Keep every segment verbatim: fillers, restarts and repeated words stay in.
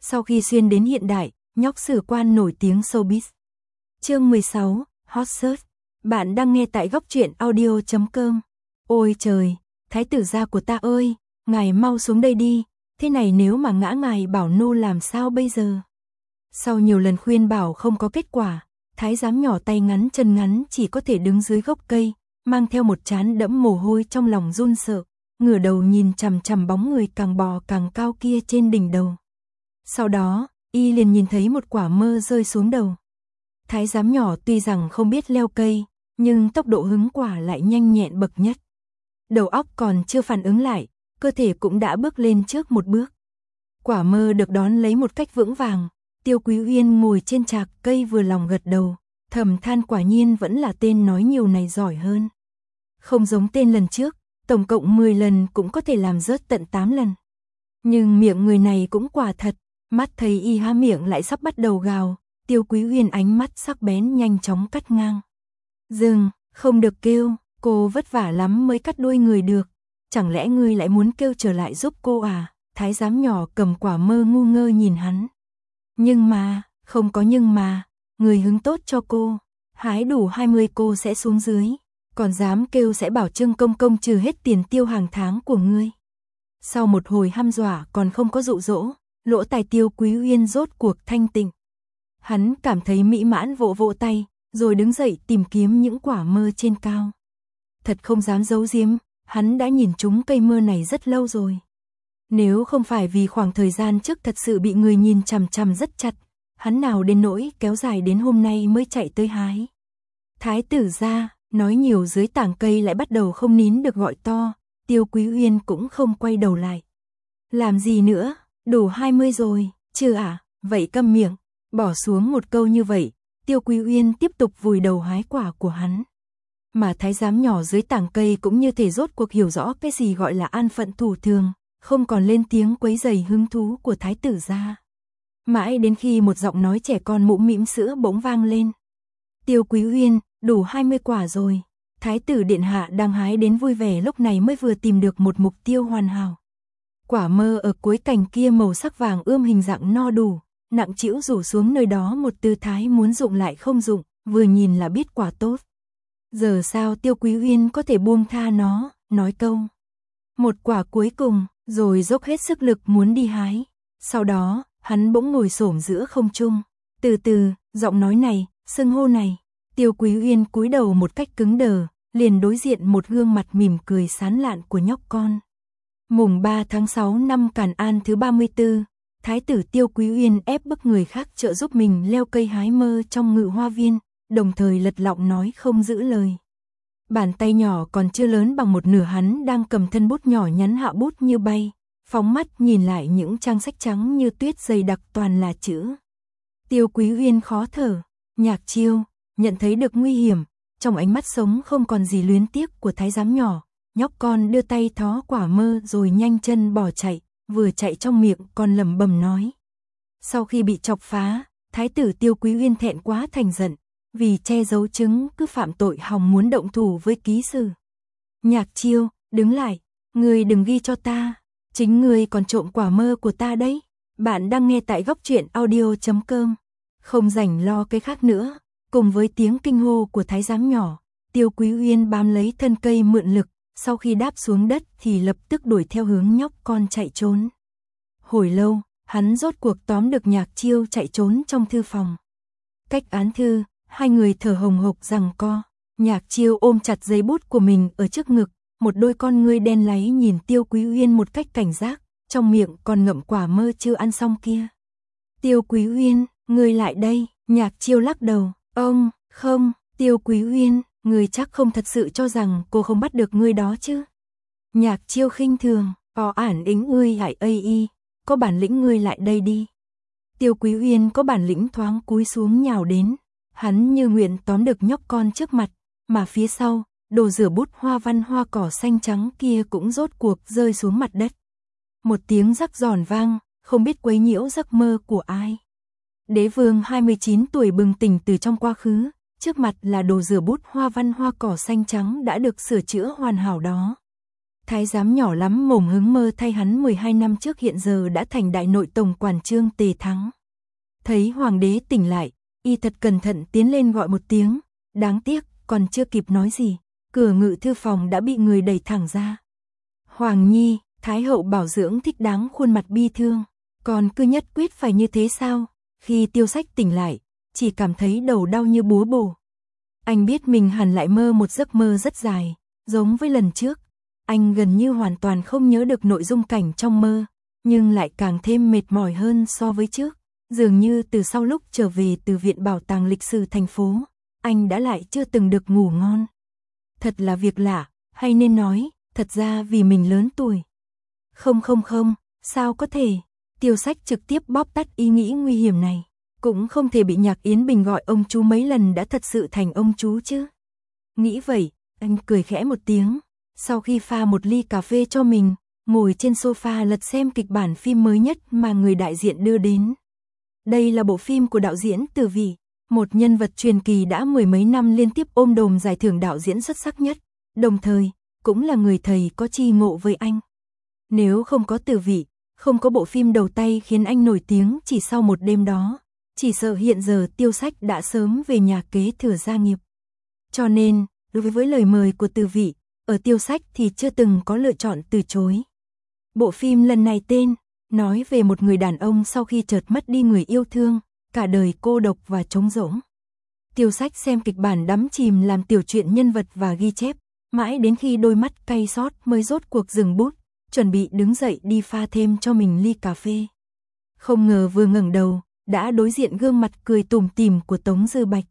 Sau khi xuyên đến hiện đại, nhóc sử quan nổi tiếng showbiz. Chương mười sáu, Hot Search. Bạn đang nghe tại góc truyện audio chấm com. Ôi trời, thái tử gia của ta ơi, ngài mau xuống đây đi, thế này nếu mà ngã ngài bảo nô làm sao bây giờ? Sau nhiều lần khuyên bảo không có kết quả, thái giám nhỏ tay ngắn chân ngắn chỉ có thể đứng dưới gốc cây, mang theo một trán đẫm mồ hôi trong lòng run sợ, ngửa đầu nhìn chằm chằm bóng người càng bò càng cao kia trên đỉnh đầu. Sau đó, y liền nhìn thấy một quả mơ rơi xuống đầu. Thái giám nhỏ tuy rằng không biết leo cây, nhưng tốc độ hứng quả lại nhanh nhẹn bậc nhất. Đầu óc còn chưa phản ứng lại, cơ thể cũng đã bước lên trước một bước. Quả mơ được đón lấy một cách vững vàng, Tiêu Quý Uyên ngồi trên trạc cây vừa lòng gật đầu, thầm than quả nhiên vẫn là tên nói nhiều này giỏi hơn. Không giống tên lần trước, tổng cộng mười lần cũng có thể làm rớt tận tám lần. Nhưng miệng người này cũng quả thật, mắt thấy y há miệng lại sắp bắt đầu gào, Tiêu Quý Uyên ánh mắt sắc bén nhanh chóng cắt ngang. Dừng, không được kêu, cô vất vả lắm mới cắt đuôi người được, chẳng lẽ ngươi lại muốn kêu trở lại giúp cô à? Thái giám nhỏ cầm quả mơ ngu ngơ nhìn hắn. Nhưng mà, không có nhưng mà, người hứng tốt cho cô, hái đủ hai mươi cô sẽ xuống dưới, còn dám kêu sẽ bảo Trương công công trừ hết tiền tiêu hàng tháng của ngươi. Sau một hồi hăm dọa còn không có dụ dỗ, lỗ tai Tiêu Quý Uyên rốt cuộc thanh tịnh. Hắn cảm thấy mỹ mãn vỗ vỗ tay, rồi đứng dậy tìm kiếm những quả mơ trên cao. Thật không dám giấu giếm, hắn đã nhìn trúng cây mơ này rất lâu rồi. Nếu không phải vì khoảng thời gian trước thật sự bị người nhìn chằm chằm rất chặt, hắn nào đến nỗi kéo dài đến hôm nay mới chạy tới hái. Thái tử gia, nói nhiều dưới tảng cây lại bắt đầu không nín được gọi to, Tiêu Quý Uyên cũng không quay đầu lại. Làm gì nữa, đủ hai mươi rồi, chưa à, vậy câm miệng, bỏ xuống một câu như vậy, Tiêu Quý Uyên tiếp tục vùi đầu hái quả của hắn. Mà thái giám nhỏ dưới tảng cây cũng như thể rốt cuộc hiểu rõ cái gì gọi là an phận thủ thường, không còn lên tiếng quấy rầy hứng thú của thái tử gia. Mãi đến khi một giọng nói trẻ con mũm mĩm sữa bỗng vang lên. Tiêu Quý Uyên, đủ hai mươi quả rồi. Thái tử điện hạ đang hái đến vui vẻ lúc này mới vừa tìm được một mục tiêu hoàn hảo. Quả mơ ở cuối cành kia màu sắc vàng ươm hình dạng no đủ, nặng trĩu rủ xuống nơi đó một tư thái muốn dụng lại không dụng, vừa nhìn là biết quả tốt. Giờ sao Tiêu Quý Uyên có thể buông tha nó, nói câu một quả cuối cùng, rồi dốc hết sức lực muốn đi hái. Sau đó, hắn bỗng ngồi xổm giữa không trung. Từ từ, giọng nói này, xưng hô này, Tiêu Quý Uyên cúi đầu một cách cứng đờ, liền đối diện một gương mặt mỉm cười sán lạn của nhóc con. Mùng ba tháng sáu năm Càn An thứ ba mươi tư, Thái tử Tiêu Quý Uyên ép bức người khác trợ giúp mình leo cây hái mơ trong ngự hoa viên, đồng thời lật lọng nói không giữ lời. Bàn tay nhỏ còn chưa lớn bằng một nửa hắn đang cầm thân bút nhỏ nhắn hạ bút như bay, phóng mắt nhìn lại những trang sách trắng như tuyết dày đặc toàn là chữ. Tiêu Quý Uyên khó thở, Nhạc Chiêu, nhận thấy được nguy hiểm, trong ánh mắt sống không còn gì luyến tiếc của thái giám nhỏ, nhóc con đưa tay thó quả mơ rồi nhanh chân bỏ chạy, vừa chạy trong miệng còn lẩm bẩm nói. Sau khi bị chọc phá, thái tử Tiêu Quý Uyên thẹn quá thành giận, vì che giấu chứng cứ phạm tội hòng muốn động thủ với ký sử. Nhạc Chiêu, đứng lại, ngươi đừng ghi cho ta, chính ngươi còn trộm quả mơ của ta đấy. Bạn đang nghe tại góc truyện audio chấm com. Không rảnh lo cái khác nữa, cùng với tiếng kinh hô của thái giám nhỏ, Tiêu Quý Uyên bám lấy thân cây mượn lực, sau khi đáp xuống đất thì lập tức đuổi theo hướng nhóc con chạy trốn. Hồi lâu, hắn rốt cuộc tóm được Nhạc Chiêu chạy trốn trong thư phòng. Cách án thư, hai người thở hồng hộc giằng co, Nhạc Chiêu ôm chặt giấy bút của mình ở trước ngực, một đôi con ngươi đen láy nhìn Tiêu Quý Uyên một cách cảnh giác, trong miệng còn ngậm quả mơ chưa ăn xong kia. Tiêu Quý Uyên, ngươi lại đây, Nhạc Chiêu lắc đầu, ông, không, Tiêu Quý Uyên, ngươi chắc không thật sự cho rằng cô không bắt được ngươi đó chứ. Nhạc Chiêu khinh thường, o ản ính ngươi hại ây y, có bản lĩnh ngươi lại đây đi. Tiêu Quý Uyên có bản lĩnh thoáng cúi xuống nhào đến, hắn như nguyện tóm được nhóc con trước mặt, mà phía sau, đồ rửa bút hoa văn hoa cỏ xanh trắng kia cũng rốt cuộc rơi xuống mặt đất. Một tiếng rắc giòn vang, không biết quấy nhiễu giấc mơ của ai. Đế vương hai mươi chín tuổi bừng tỉnh từ trong quá khứ, trước mặt là đồ rửa bút hoa văn hoa cỏ xanh trắng đã được sửa chữa hoàn hảo đó. Thái giám nhỏ lắm mồm hứng mơ thay hắn mười hai năm trước hiện giờ đã thành đại nội tổng quản Trương Tề Thắng. Thấy hoàng đế tỉnh lại, y thật cẩn thận tiến lên gọi một tiếng, đáng tiếc, còn chưa kịp nói gì, cửa ngự thư phòng đã bị người đẩy thẳng ra. Hoàng nhi, Thái hậu bảo dưỡng thích đáng khuôn mặt bi thương, còn cứ nhất quyết phải như thế sao? Khi Tiêu Sách tỉnh lại, chỉ cảm thấy đầu đau như búa bổ. Anh biết mình hẳn lại mơ một giấc mơ rất dài, giống với lần trước. Anh gần như hoàn toàn không nhớ được nội dung cảnh trong mơ, nhưng lại càng thêm mệt mỏi hơn so với trước. Dường như từ sau lúc trở về từ Viện Bảo tàng Lịch sử thành phố, anh đã lại chưa từng được ngủ ngon. Thật là việc lạ, hay nên nói, thật ra vì mình lớn tuổi. Không không không, sao có thể? Tiêu Sách trực tiếp bóp tắt ý nghĩ nguy hiểm này. Cũng không thể bị Nhạc Yến Bình gọi ông chú mấy lần đã thật sự thành ông chú chứ. Nghĩ vậy, anh cười khẽ một tiếng. Sau khi pha một ly cà phê cho mình, ngồi trên sofa lật xem kịch bản phim mới nhất mà người đại diện đưa đến. Đây là bộ phim của đạo diễn Từ Vĩ, một nhân vật truyền kỳ đã mười mấy năm liên tiếp ôm đồm giải thưởng đạo diễn xuất sắc nhất, đồng thời, cũng là người thầy có chi ngộ với anh. Nếu không có Từ Vĩ, không có bộ phim đầu tay khiến anh nổi tiếng chỉ sau một đêm đó, chỉ sợ hiện giờ Tiêu Sách đã sớm về nhà kế thừa gia nghiệp. Cho nên, đối với lời mời của Từ Vĩ, ở Tiêu Sách thì chưa từng có lựa chọn từ chối. Bộ phim lần này tên, nói về một người đàn ông sau khi chợt mất đi người yêu thương, cả đời cô độc và trống rỗng. Tiêu Sách xem kịch bản đắm chìm làm tiểu truyện nhân vật và ghi chép, mãi đến khi đôi mắt cay xót mới rốt cuộc dừng bút, chuẩn bị đứng dậy đi pha thêm cho mình ly cà phê. Không ngờ vừa ngẩng đầu, đã đối diện gương mặt cười tủm tỉm của Tống Dư Bạch.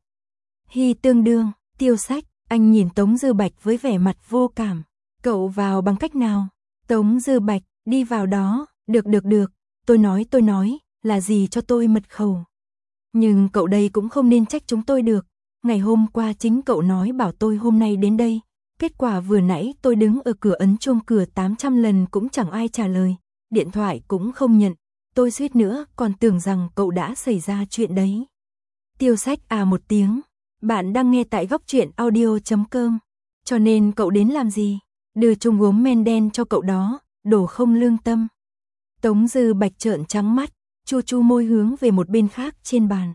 Hi tương đương, Tiêu Sách, anh nhìn Tống Dư Bạch với vẻ mặt vô cảm. Cậu vào bằng cách nào? Tống Dư Bạch, đi vào đó, được được được, tôi nói tôi nói, là gì cho tôi mật khẩu. Nhưng cậu đây cũng không nên trách chúng tôi được. Ngày hôm qua chính cậu nói bảo tôi hôm nay đến đây. Kết quả vừa nãy tôi đứng ở cửa ấn chuông cửa tám trăm lần cũng chẳng ai trả lời. Điện thoại cũng không nhận. Tôi suýt nữa còn tưởng rằng cậu đã xảy ra chuyện đấy. Tiêu Sách à một tiếng. Bạn đang nghe tại góc truyện audio chấm com. Cho nên cậu đến làm gì? Đưa chung gốm men đen cho cậu đó, đồ không lương tâm. Tống Dư Bạch trợn trắng mắt, chu chu môi hướng về một bên khác trên bàn.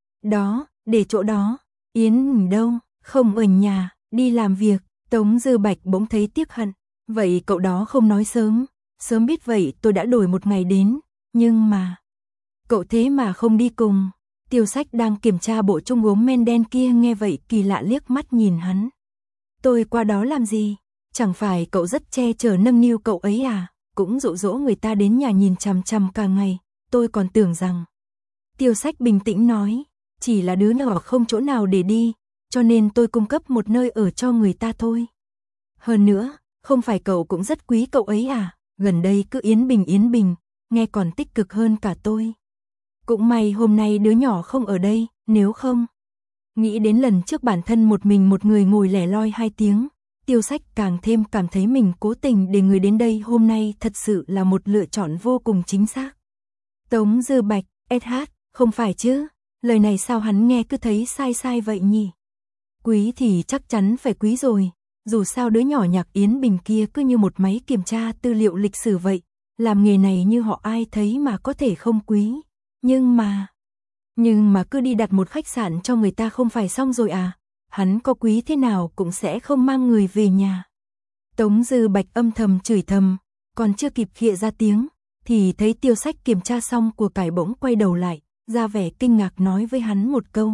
Đó, để chỗ đó. Yến đâu? Không ở nhà, đi làm việc. Tống Dư Bạch bỗng thấy tiếc hận. Vậy cậu đó không nói sớm. Sớm biết vậy tôi đã đổi một ngày đến. Nhưng mà... Cậu thế mà không đi cùng. Tiêu Sách đang kiểm tra bộ chung gốm men đen kia nghe vậy kỳ lạ liếc mắt nhìn hắn. Tôi qua đó làm gì? Chẳng phải cậu rất che chở nâng niu cậu ấy à? Cũng dụ dỗ người ta đến nhà nhìn chằm chằm cả ngày. Tôi còn tưởng rằng... Tiêu Sách bình tĩnh nói. Chỉ là đứa nhỏ không chỗ nào để đi. Cho nên tôi cung cấp một nơi ở cho người ta thôi. Hơn nữa, không phải cậu cũng rất quý cậu ấy à? Gần đây cứ Yến Bình Yến Bình, nghe còn tích cực hơn cả tôi. Cũng may hôm nay đứa nhỏ không ở đây, nếu không. Nghĩ đến lần trước bản thân một mình một người ngồi lẻ loi hai tiếng, Tiêu Sách càng thêm cảm thấy mình cố tình để người đến đây hôm nay thật sự là một lựa chọn vô cùng chính xác. Tống Dư Bạch, ét hát, không phải chứ? Lời này sao hắn nghe cứ thấy sai sai vậy nhỉ? Quý thì chắc chắn phải quý rồi, dù sao đứa nhỏ Nhạc Yến Bình kia cứ như một máy kiểm tra tư liệu lịch sử vậy, làm nghề này như họ ai thấy mà có thể không quý. Nhưng mà, nhưng mà cứ đi đặt một khách sạn cho người ta không phải xong rồi à? Hắn có quý thế nào cũng sẽ không mang người về nhà. Tống Dư Bạch âm thầm chửi thầm, còn chưa kịp khịa ra tiếng, thì thấy Tiêu Sách kiểm tra xong của cải bỗng quay đầu lại, ra vẻ kinh ngạc nói với hắn một câu.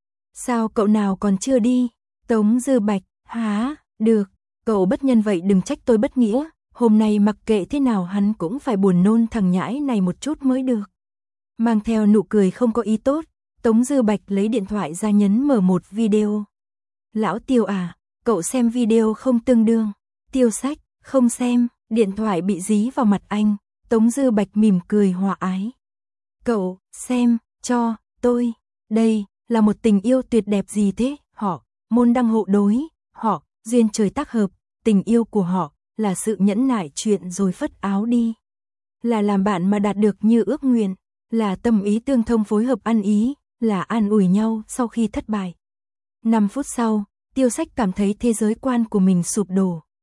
Sao cậu nào còn chưa đi? Tống Dư Bạch, hả, được, cậu bất nhân vậy đừng trách tôi bất nghĩa, hôm nay mặc kệ thế nào hắn cũng phải buồn nôn thằng nhãi này một chút mới được. Mang theo nụ cười không có ý tốt, Tống Dư Bạch lấy điện thoại ra nhấn mở một video. Lão Tiêu à, cậu xem video không tương đương. Tiêu Sách, không xem, điện thoại bị dí vào mặt anh, Tống Dư Bạch mỉm cười hòa ái. Cậu, xem, cho, tôi, đây, là một tình yêu tuyệt đẹp gì thế, họ, môn đăng hộ đối, họ, duyên trời tác hợp, tình yêu của họ, là sự nhẫn nại chuyện rồi phất áo đi. Là làm bạn mà đạt được như ước nguyện, là tâm ý tương thông phối hợp ăn ý, là an ủi nhau sau khi thất bại. Năm phút sau, Tiêu Sách cảm thấy thế giới quan của mình sụp đổ.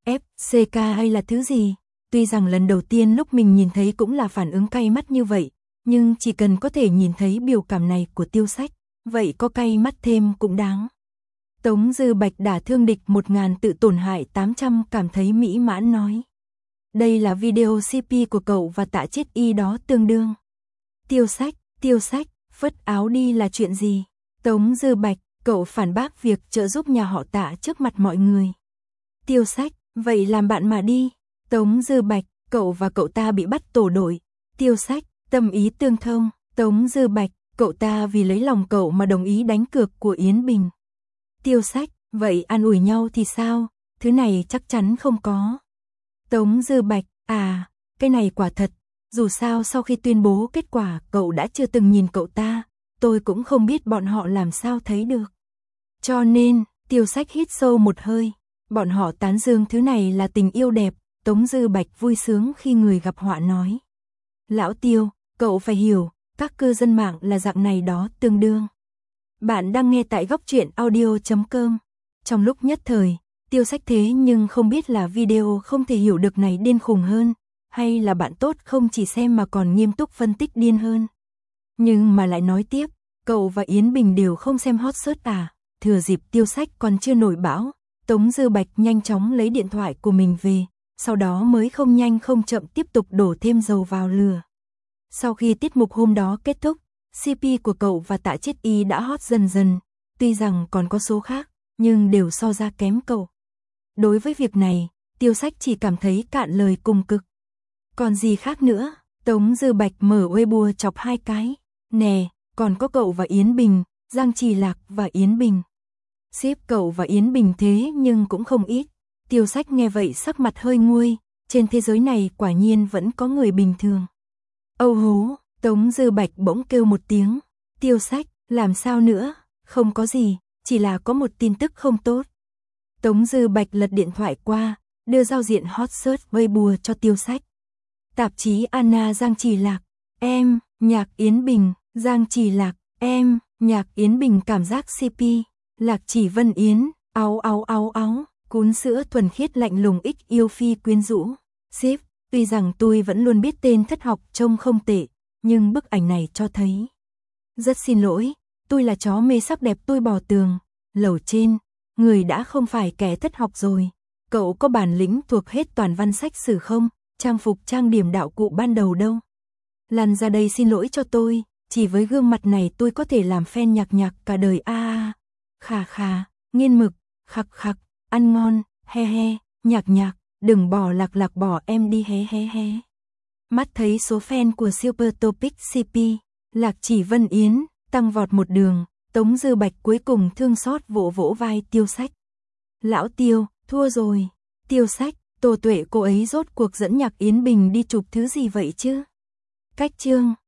ép xê ca hay là thứ gì? Tuy rằng lần đầu tiên lúc mình nhìn thấy cũng là phản ứng cay mắt như vậy, nhưng chỉ cần có thể nhìn thấy biểu cảm này của Tiêu Sách, vậy có cay mắt thêm cũng đáng. Tống Dư Bạch đả thương địch một nghìn tự tổn hại tám trăm cảm thấy mỹ mãn nói. Đây là video xê pê của cậu và Tạ Chiết Y đó tương đương. Tiêu Sách, Tiêu Sách, phất áo đi là chuyện gì? Tống Dư Bạch, cậu phản bác việc trợ giúp nhà họ Tạ trước mặt mọi người. Tiêu Sách, vậy làm bạn mà đi. Tống Dư Bạch, cậu và cậu ta bị bắt tổ đội. Tiêu Sách, tâm ý tương thông. Tống Dư Bạch, cậu ta vì lấy lòng cậu mà đồng ý đánh cược của Yến Bình. Tiêu Sách, vậy an ủi nhau thì sao? Thứ này chắc chắn không có. Tống Dư Bạch, à, cái này quả thật. Dù sao sau khi tuyên bố kết quả cậu đã chưa từng nhìn cậu ta, tôi cũng không biết bọn họ làm sao thấy được. Cho nên, Tiêu Sách hít sâu một hơi. Bọn họ tán dương thứ này là tình yêu đẹp. Tống Dư Bạch vui sướng khi người gặp họa nói. Lão Tiêu, cậu phải hiểu, các cư dân mạng là dạng này đó tương đương. Bạn đang nghe tại góc truyện audio chấm com. Trong lúc nhất thời, Tiêu Sách thế nhưng không biết là video không thể hiểu được này điên khùng hơn, hay là bạn tốt không chỉ xem mà còn nghiêm túc phân tích điên hơn. Nhưng mà lại nói tiếp, cậu và Yến Bình đều không xem hot search à, thừa dịp Tiêu Sách còn chưa nổi bão, Tống Dư Bạch nhanh chóng lấy điện thoại của mình về, sau đó mới không nhanh không chậm tiếp tục đổ thêm dầu vào lửa. Sau khi tiết mục hôm đó kết thúc, xê pê của cậu và Tạ Chiết Y đã hot dần dần, tuy rằng còn có số khác, nhưng đều so ra kém cậu. Đối với việc này, Tiêu Sách chỉ cảm thấy cạn lời cùng cực. Còn gì khác nữa, Tống Dư Bạch mở Weibo chọc hai cái. Nè, còn có cậu và Yến Bình, Giang Trì Lạc và Yến Bình. Xếp cậu và Yến Bình thế nhưng cũng không ít. Tiêu Sách nghe vậy sắc mặt hơi nguôi, trên thế giới này quả nhiên vẫn có người bình thường. Âu hú, Tống Dư Bạch bỗng kêu một tiếng. Tiêu Sách, làm sao nữa? Không có gì, chỉ là có một tin tức không tốt. Tống Dư Bạch lật điện thoại qua, đưa giao diện hot search Weibo cho Tiêu Sách. Tạp chí Anna Giang Trì Lạc, em, nhạc Yến Bình, Giang Trì Lạc, em, nhạc Yến Bình cảm giác xê pê, Lạc Chỉ Vân Yến, áo áo áo áo, cún sữa thuần khiết lạnh lùng ích yêu phi quyến rũ. Ship, tuy rằng tôi vẫn luôn biết tên thất học trông không tệ, nhưng bức ảnh này cho thấy. Rất xin lỗi, tôi là chó mê sắc đẹp tôi bò tường, lầu trên, người đã không phải kẻ thất học rồi. Cậu có bản lĩnh thuộc hết toàn văn sách sử không? Trang phục trang điểm đạo cụ ban đầu đâu? Lăn ra đây xin lỗi cho tôi, chỉ với gương mặt này tôi có thể làm fan nhạc nhạc cả đời a a. Khà khà, nghiên mực, khặc khặc, ăn ngon, he he, nhạc nhạc, đừng bỏ lạc lạc bỏ em đi he he he. Mắt thấy số fan của Super Topic xê pê, Lạc Chỉ Vân Yến, tăng vọt một đường, Tống Dư Bạch cuối cùng thương xót vỗ vỗ vai Tiêu Sách. Lão Tiêu, thua rồi. Tiêu Sách, Tô Tuệ cô ấy rốt cuộc dẫn nhạc Yến Bình đi chụp thứ gì vậy chứ? Cách chương